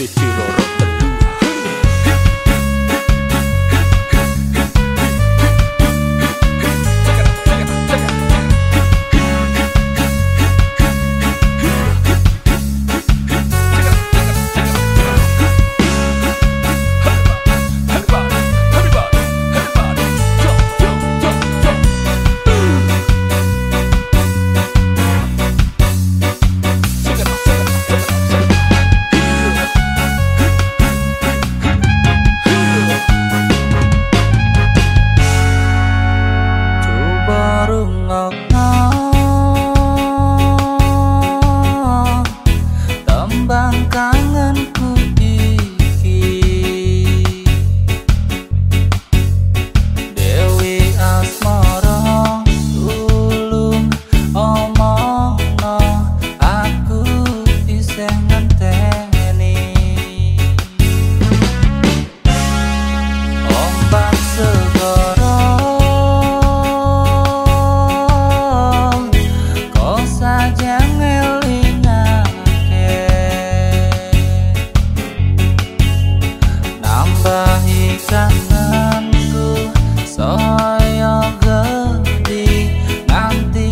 siji loro telu. Tembang kangenku iki Dewi Asmara tulung omongno aku isih ngenteni ombak segara kau saja nambahi kangenku saya gede nanti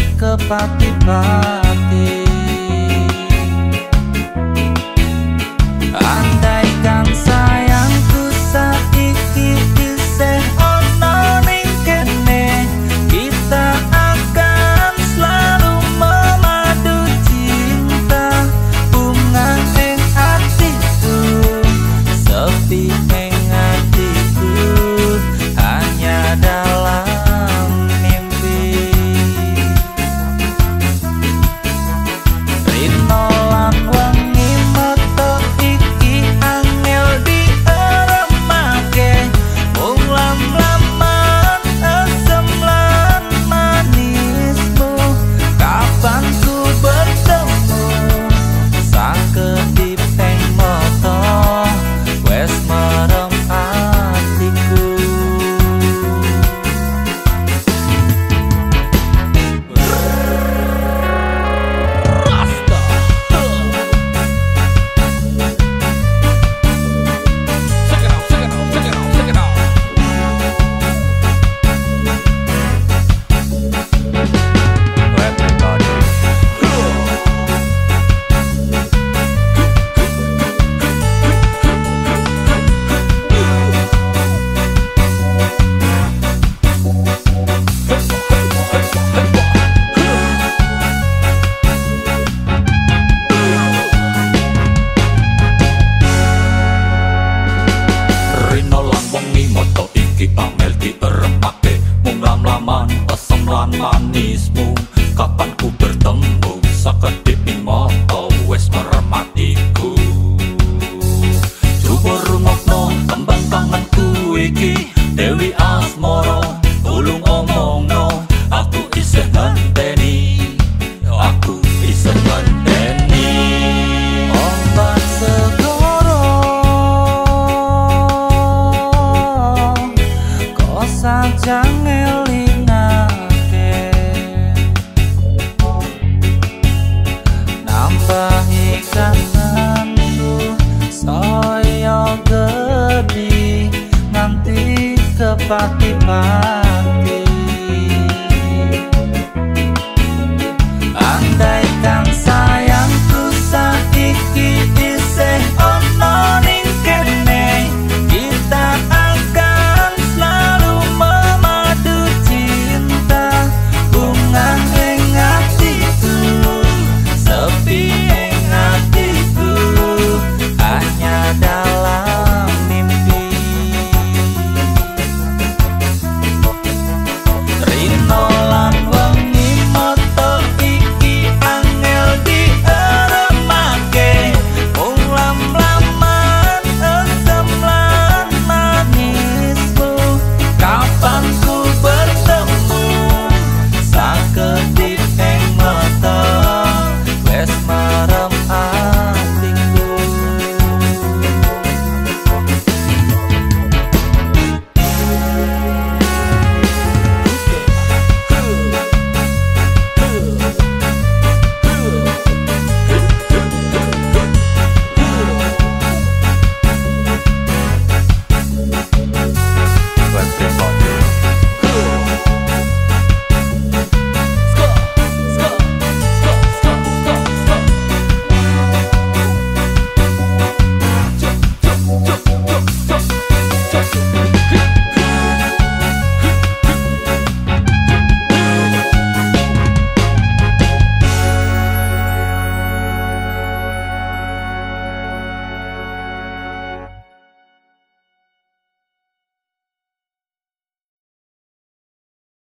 kepati-pati andaikan sayangku saiki isih ono ning kene kita akan selalu memadu cinta bunga ning hatiku sepi ning hatiku hanya dalam mimpi Rino lan wengi metu iki angel dieremake mung lam-laman asem lan manismu kapan ku bertemu sang kedipeng moto wes merem hatiku Rasta check it out Rino lan wengi moto iki amel dieremake mung lam-laman asem lan manismu kapan ku bertemu sakedip ing moto wes merem atiku coba rungokno tembang kangenku iki Dewi Asmara tulung omongno aku isih ngenteni aku isih ngenteni ombak segara kau saja ngelingake nambahi kangenku saya gede nanti kepati-pati